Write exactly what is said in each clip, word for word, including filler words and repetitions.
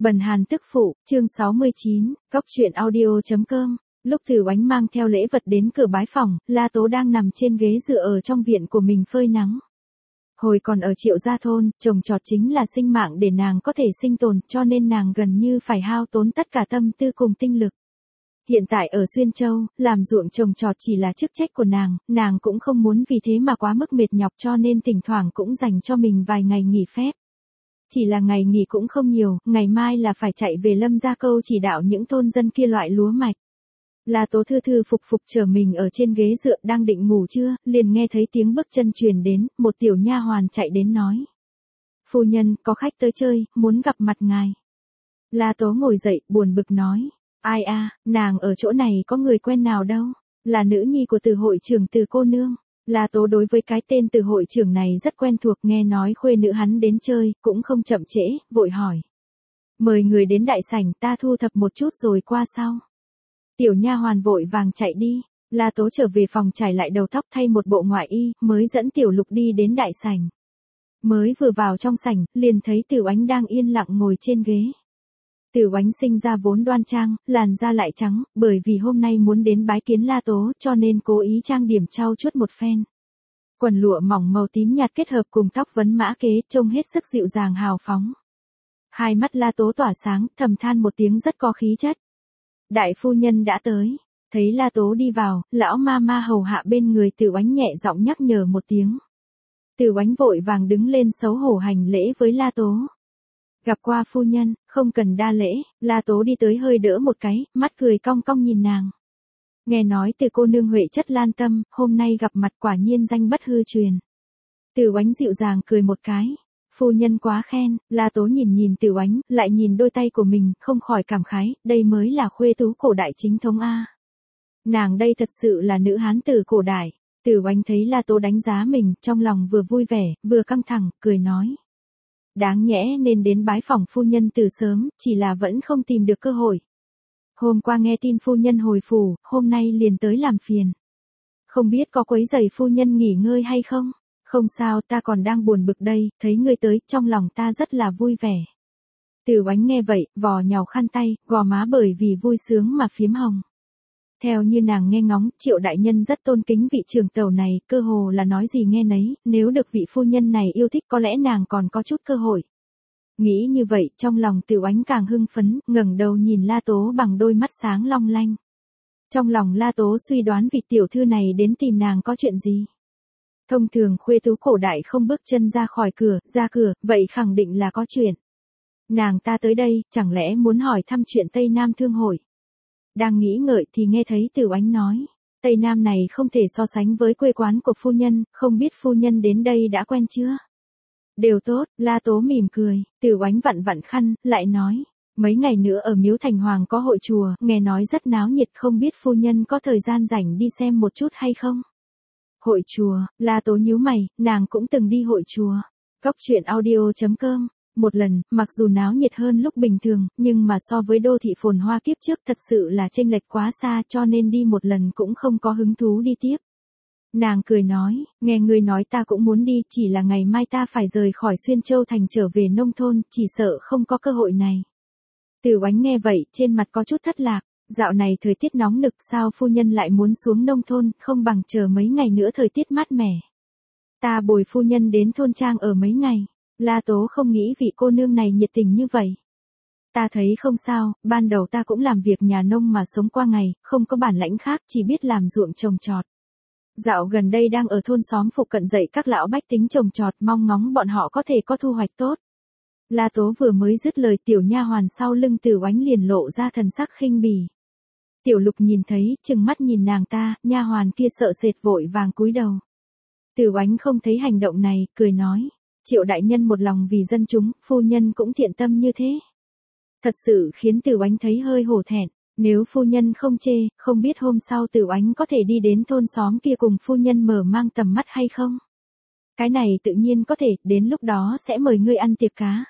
Bần Hàn tức phụ, chương sáu mươi chín, góc truyện audio.com. Lúc Từ Oánh mang theo lễ vật đến cửa bái phòng, La Tố đang nằm trên ghế dựa ở trong viện của mình phơi nắng. Hồi còn ở Triệu Gia thôn, trồng trọt chính là sinh mạng để nàng có thể sinh tồn, cho nên nàng gần như phải hao tốn tất cả tâm tư cùng tinh lực. Hiện tại ở Xuyên Châu, làm ruộng trồng trọt chỉ là chức trách của nàng, nàng cũng không muốn vì thế mà quá mức mệt nhọc, cho nên thỉnh thoảng cũng dành cho mình vài ngày nghỉ phép. Chỉ là ngày nghỉ cũng không nhiều, ngày mai là phải chạy về Lâm Gia Câu chỉ đạo những thôn dân kia loại lúa mạch. La Tố thư thư phục phục chờ mình ở trên ghế dựa đang định ngủ trưa, liền nghe thấy tiếng bước chân truyền đến, một tiểu nha hoàn chạy đến nói. Phu nhân, có khách tới chơi, muốn gặp mặt ngài. La Tố ngồi dậy, buồn bực nói. Ai a, nàng ở chỗ này có người quen nào đâu, là nữ nhi của Từ hội trưởng Từ cô nương. La Tố đối với cái tên Từ hội trưởng này rất quen thuộc, nghe nói khuê nữ hắn đến chơi, cũng không chậm trễ, vội hỏi. Mời người đến đại sảnh, ta thu thập một chút rồi qua sau. Tiểu nha hoàn vội vàng chạy đi, La Tố trở về phòng trải lại đầu tóc thay một bộ ngoại y, mới dẫn Tiểu Lục đi đến đại sảnh. Mới vừa vào trong sảnh, liền thấy Từ Oánh đang yên lặng ngồi trên ghế. Từ Oánh sinh ra vốn đoan trang, làn da lại trắng, bởi vì hôm nay muốn đến bái kiến La Tố cho nên cố ý trang điểm trau chuốt một phen. Quần lụa mỏng màu tím nhạt kết hợp cùng tóc vấn mã kế, trông hết sức dịu dàng hào phóng. Hai mắt La Tố tỏa sáng, thầm than một tiếng rất có khí chất. Đại phu nhân đã tới, thấy La Tố đi vào, lão ma ma hầu hạ bên người Từ Oánh nhẹ giọng nhắc nhở một tiếng. Từ Oánh vội vàng đứng lên xấu hổ hành lễ với La Tố. Gặp qua phu nhân, không cần đa lễ, La Tố đi tới hơi đỡ một cái, mắt cười cong cong nhìn nàng. Nghe nói Từ cô nương huệ chất lan tâm, hôm nay gặp mặt quả nhiên danh bất hư truyền. Từ Oánh dịu dàng cười một cái. Phu nhân quá khen, La Tố nhìn nhìn Từ Oánh, lại nhìn đôi tay của mình, không khỏi cảm khái, đây mới là khuê tú cổ đại chính thống a. Nàng đây thật sự là nữ hán tử cổ đại. Từ Oánh thấy La Tố đánh giá mình, trong lòng vừa vui vẻ, vừa căng thẳng, cười nói. Đáng nhẽ nên đến bái phòng phu nhân từ sớm, chỉ là vẫn không tìm được cơ hội. Hôm qua nghe tin phu nhân hồi phủ, hôm nay liền tới làm phiền. Không biết có quấy rầy phu nhân nghỉ ngơi hay không? Không sao, ta còn đang buồn bực đây, thấy ngươi tới, trong lòng ta rất là vui vẻ. Từ Oánh nghe vậy, vò nhào khăn tay, gò má bởi vì vui sướng mà phiếm hồng. Theo như nàng nghe ngóng, Triệu đại nhân rất tôn kính vị trưởng tẩu này, cơ hồ là nói gì nghe nấy, nếu được vị phu nhân này yêu thích có lẽ nàng còn có chút cơ hội. Nghĩ như vậy, trong lòng Từ Oánh càng hưng phấn, ngẩng đầu nhìn La Tố bằng đôi mắt sáng long lanh. Trong lòng La Tố suy đoán vị tiểu thư này đến tìm nàng có chuyện gì. Thông thường khuê tú cổ đại không bước chân ra khỏi cửa, ra cửa, vậy khẳng định là có chuyện. Nàng ta tới đây, chẳng lẽ muốn hỏi thăm chuyện Tây Nam Thương hội. Đang nghĩ ngợi thì nghe thấy Từ Oánh nói, Tây Nam này không thể so sánh với quê quán của phu nhân, không biết phu nhân đến đây đã quen chưa? Đều tốt, La Tố mỉm cười, Từ Oánh vặn vặn khăn, lại nói, mấy ngày nữa ở Miếu Thành Hoàng có hội chùa, nghe nói rất náo nhiệt, không biết phu nhân có thời gian rảnh đi xem một chút hay không? Hội chùa, La Tố nhíu mày, nàng cũng từng đi hội chùa. Góc truyện audio.com. Một lần, mặc dù náo nhiệt hơn lúc bình thường, nhưng mà so với đô thị phồn hoa kiếp trước thật sự là chênh lệch quá xa, cho nên đi một lần cũng không có hứng thú đi tiếp. Nàng cười nói, nghe ngươi nói ta cũng muốn đi, chỉ là ngày mai ta phải rời khỏi Xuyên Châu thành trở về nông thôn, chỉ sợ không có cơ hội này. Từ Oánh nghe vậy, trên mặt có chút thất lạc. Dạo này thời tiết nóng nực, sao phu nhân lại muốn xuống nông thôn, không bằng chờ mấy ngày nữa thời tiết mát mẻ. Ta bồi phu nhân đến thôn trang ở mấy ngày. La Tố không nghĩ vị cô nương này nhiệt tình như vậy. Ta thấy không sao, ban đầu ta cũng làm việc nhà nông mà sống qua ngày, không có bản lãnh khác, chỉ biết làm ruộng trồng trọt. Dạo gần đây đang ở thôn xóm phụ cận dạy các lão bách tính trồng trọt, mong ngóng bọn họ có thể có thu hoạch tốt. La Tố vừa mới dứt lời, tiểu nha hoàn sau lưng Từ Oánh liền lộ ra thần sắc khinh bỉ. Tiểu Lục nhìn thấy, trừng mắt nhìn nàng ta, nha hoàn kia sợ sệt vội vàng cúi đầu. Từ Oánh không thấy hành động này, cười nói, Triệu đại nhân một lòng vì dân chúng, phu nhân cũng thiện tâm như thế. Thật sự khiến Từ Oánh thấy hơi hổ thẹn, nếu phu nhân không chê, không biết hôm sau Từ Oánh có thể đi đến thôn xóm kia cùng phu nhân mở mang tầm mắt hay không? Cái này tự nhiên có thể, đến lúc đó sẽ mời ngươi ăn tiệc cá.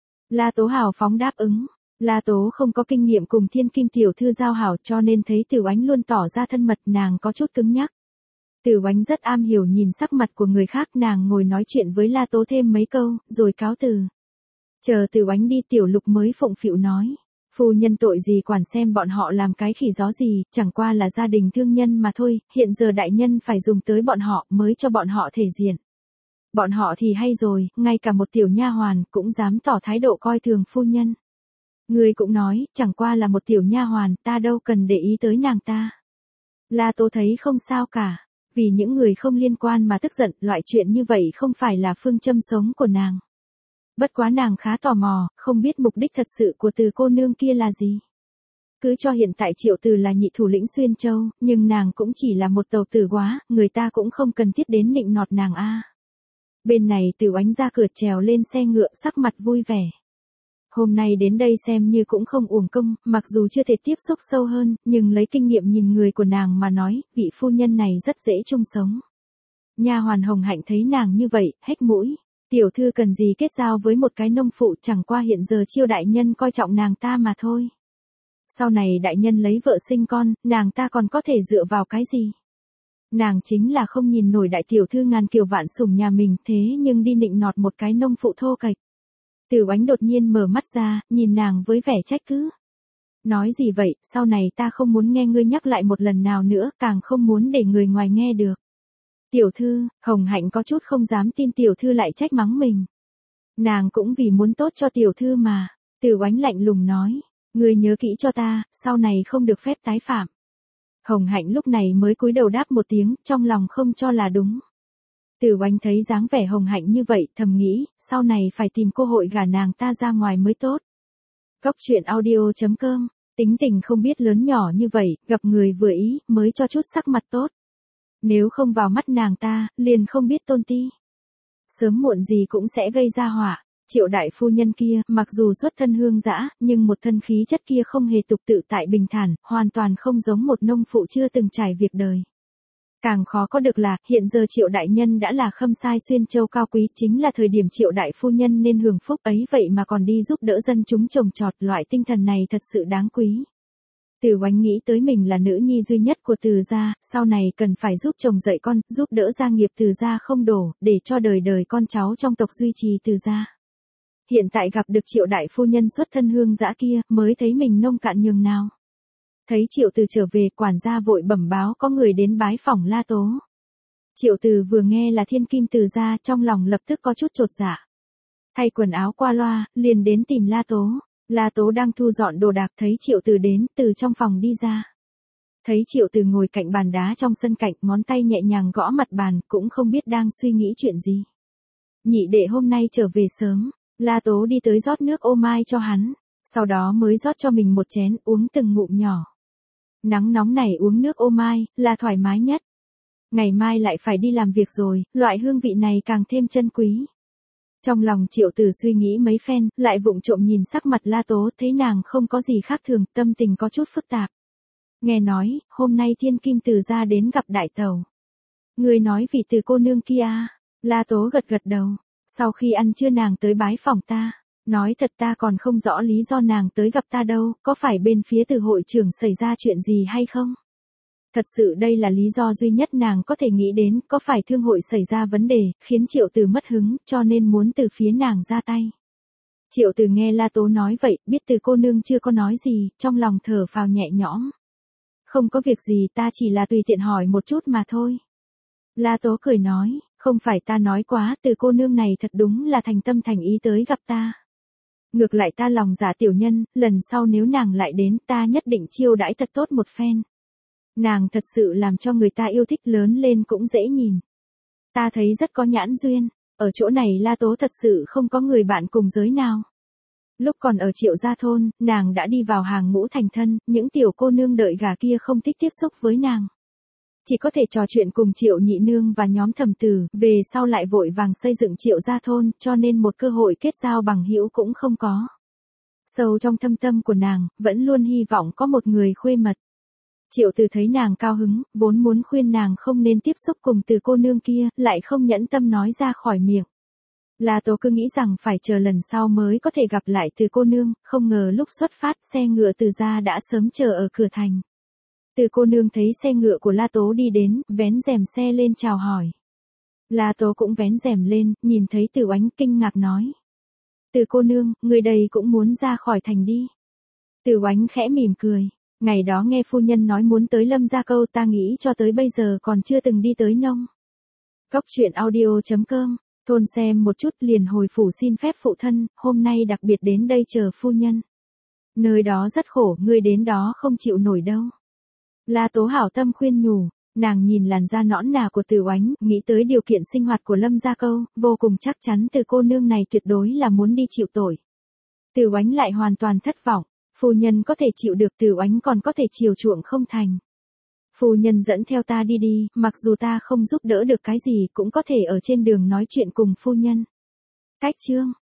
La Tố hào phóng đáp ứng. La Tố không có kinh nghiệm cùng thiên kim tiểu thư giao hảo cho nên thấy Từ Oánh luôn tỏ ra thân mật, nàng có chút cứng nhắc. Từ Oánh rất am hiểu nhìn sắc mặt của người khác, nàng ngồi nói chuyện với La Tố thêm mấy câu, rồi cáo từ. Chờ Từ Oánh đi Tiểu Lục mới phụng phịu nói. Phu nhân tội gì quản xem bọn họ làm cái khỉ gió gì, chẳng qua là gia đình thương nhân mà thôi, hiện giờ đại nhân phải dùng tới bọn họ mới cho bọn họ thể diện. Bọn họ thì hay rồi, ngay cả một tiểu nha hoàn cũng dám tỏ thái độ coi thường phu nhân. Người cũng nói, chẳng qua là một tiểu nha hoàn, ta đâu cần để ý tới nàng ta. La Tố thấy không sao cả, vì những người không liên quan mà tức giận, loại chuyện như vậy không phải là phương châm sống của nàng. Bất quá nàng khá tò mò, không biết mục đích thật sự của Từ cô nương kia là gì. Cứ cho hiện tại Triệu Từ là nhị thủ lĩnh Xuyên Châu, nhưng nàng cũng chỉ là một tàu tử quá, người ta cũng không cần thiết đến nịnh nọt nàng a. Bên này Từ Oánh ra cửa trèo lên xe ngựa, sắc mặt vui vẻ. Hôm nay đến đây xem như cũng không uổng công, mặc dù chưa thể tiếp xúc sâu hơn, nhưng lấy kinh nghiệm nhìn người của nàng mà nói, vị phu nhân này rất dễ chung sống. Nha hoàn Hồng Hạnh thấy nàng như vậy, hét mũi. Tiểu thư cần gì kết giao với một cái nông phụ, chẳng qua hiện giờ Chiêu đại nhân coi trọng nàng ta mà thôi. Sau này đại nhân lấy vợ sinh con, nàng ta còn có thể dựa vào cái gì? Nàng chính là không nhìn nổi đại tiểu thư ngàn kiều vạn sủng nhà mình, thế nhưng đi nịnh nọt một cái nông phụ thô kệch. Từ Oánh đột nhiên mở mắt ra, nhìn nàng với vẻ trách cứ. Nói gì vậy, sau này ta không muốn nghe ngươi nhắc lại một lần nào nữa, càng không muốn để người ngoài nghe được. Tiểu thư, Hồng Hạnh có chút không dám tin tiểu thư lại trách mắng mình. Nàng cũng vì muốn tốt cho tiểu thư mà. Từ Oánh lạnh lùng nói, ngươi nhớ kỹ cho ta, sau này không được phép tái phạm. Hồng Hạnh lúc này mới cúi đầu đáp một tiếng, trong lòng không cho là đúng. Từ Oánh thấy dáng vẻ Hồng Hạnh như vậy, thầm nghĩ, sau này phải tìm cơ hội gả nàng ta ra ngoài mới tốt. Góc truyện audio chấm com, tính tình không biết lớn nhỏ như vậy, gặp người vừa ý, mới cho chút sắc mặt tốt. Nếu không vào mắt nàng ta, liền không biết tôn ti. Sớm muộn gì cũng sẽ gây ra họa. Triệu đại phu nhân kia, mặc dù xuất thân hương dã, nhưng một thân khí chất kia không hề tục tự tại bình thản, hoàn toàn không giống một nông phụ chưa từng trải việc đời. Càng khó có được là, hiện giờ Triệu đại nhân đã là khâm sai Xuyên Châu cao quý, chính là thời điểm Triệu đại phu nhân nên hưởng phúc ấy, vậy mà còn đi giúp đỡ dân chúng trồng trọt, loại tinh thần này thật sự đáng quý. Từ Oánh nghĩ tới mình là nữ nhi duy nhất của Từ gia, sau này cần phải giúp chồng dạy con, giúp đỡ gia nghiệp Từ gia không đổ, để cho đời đời con cháu trong tộc duy trì Từ gia. Hiện tại gặp được Triệu đại phu nhân xuất thân hương dã kia, mới thấy mình nông cạn nhường nào. Thấy Triệu Từ trở về, quản gia vội bẩm báo có người đến bái phỏng La Tố. Triệu Từ vừa nghe là thiên kim Từ gia, trong lòng lập tức có chút chột dạ. Thay quần áo qua loa, liền đến tìm La Tố. La Tố đang thu dọn đồ đạc, thấy Triệu Từ đến, từ trong phòng đi ra. Thấy Triệu Từ ngồi cạnh bàn đá trong sân cạnh, ngón tay nhẹ nhàng gõ mặt bàn, cũng không biết đang suy nghĩ chuyện gì. Nhị đệ hôm nay trở về sớm, La Tố đi tới rót nước ô mai cho hắn, sau đó mới rót cho mình một chén, uống từng ngụm nhỏ. Nắng nóng này uống nước ô mai, là thoải mái nhất. Ngày mai lại phải đi làm việc rồi, loại hương vị này càng thêm chân quý. Trong lòng Triệu Từ suy nghĩ mấy phen, lại vụng trộm nhìn sắc mặt La Tố, thấy nàng không có gì khác thường, tâm tình có chút phức tạp. Nghe nói, hôm nay thiên kim Từ gia đến gặp đại tẩu. Người nói vì Từ cô nương kia. La Tố gật gật đầu. Sau khi ăn trưa nàng tới bái phòng ta. Nói thật ta còn không rõ lý do nàng tới gặp ta đâu, có phải bên phía Từ hội trưởng xảy ra chuyện gì hay không? Thật sự đây là lý do duy nhất nàng có thể nghĩ đến, có phải thương hội xảy ra vấn đề, khiến Triệu Từ mất hứng, cho nên muốn từ phía nàng ra tay. Triệu Từ nghe La Tố nói vậy, biết Từ cô nương chưa có nói gì, trong lòng thở phào nhẹ nhõm. Không có việc gì, ta chỉ là tùy tiện hỏi một chút mà thôi. La Tố cười nói, không phải ta nói quá, Từ cô nương này thật đúng là thành tâm thành ý tới gặp ta. Ngược lại ta lòng dạ tiểu nhân, lần sau nếu nàng lại đến, ta nhất định chiêu đãi thật tốt một phen. Nàng thật sự làm cho người ta yêu thích, lớn lên cũng dễ nhìn. Ta thấy rất có nhãn duyên, ở chỗ này La Tố thật sự không có người bạn cùng giới nào. Lúc còn ở Triệu gia thôn, nàng đã đi vào hàng ngũ thành thân, những tiểu cô nương đợi gà kia không thích tiếp xúc với nàng. Chỉ có thể trò chuyện cùng Triệu nhị nương và nhóm thẩm tử, về sau lại vội vàng xây dựng Triệu gia thôn, cho nên một cơ hội kết giao bằng hữu cũng không có. Sâu trong thâm tâm của nàng, vẫn luôn hy vọng có một người khuê mật. Triệu Từ thấy nàng cao hứng, vốn muốn khuyên nàng không nên tiếp xúc cùng Từ cô nương kia, lại không nhẫn tâm nói ra khỏi miệng. La Tố cứ nghĩ rằng phải chờ lần sau mới có thể gặp lại Từ cô nương, không ngờ lúc xuất phát xe ngựa Từ gia đã sớm chờ ở cửa thành. Từ cô nương thấy xe ngựa của La Tố đi đến, vén rèm xe lên chào hỏi. La Tố cũng vén rèm lên, nhìn thấy Từ Oánh kinh ngạc nói. Từ cô nương, người đây cũng muốn ra khỏi thành đi. Từ Oánh khẽ mỉm cười. Ngày đó nghe phu nhân nói muốn tới Lâm Gia Câu, ta nghĩ cho tới bây giờ còn chưa từng đi tới nông. Cốc truyện audio chấm com, thôn xem một chút liền hồi phủ xin phép phụ thân, hôm nay đặc biệt đến đây chờ phu nhân. Nơi đó rất khổ, ngươi đến đó không chịu nổi đâu. La Tố hảo tâm khuyên nhủ, nàng nhìn làn da nõn nà của Từ Oánh, nghĩ tới điều kiện sinh hoạt của Lâm Gia Câu, vô cùng chắc chắn từ cô nương này tuyệt đối là muốn đi chịu tội. Từ Oánh lại hoàn toàn thất vọng, phu nhân có thể chịu được, Từ Oánh còn có thể chiều chuộng không thành. Phu nhân dẫn theo ta đi đi, mặc dù ta không giúp đỡ được cái gì cũng có thể ở trên đường nói chuyện cùng phu nhân. Cách chương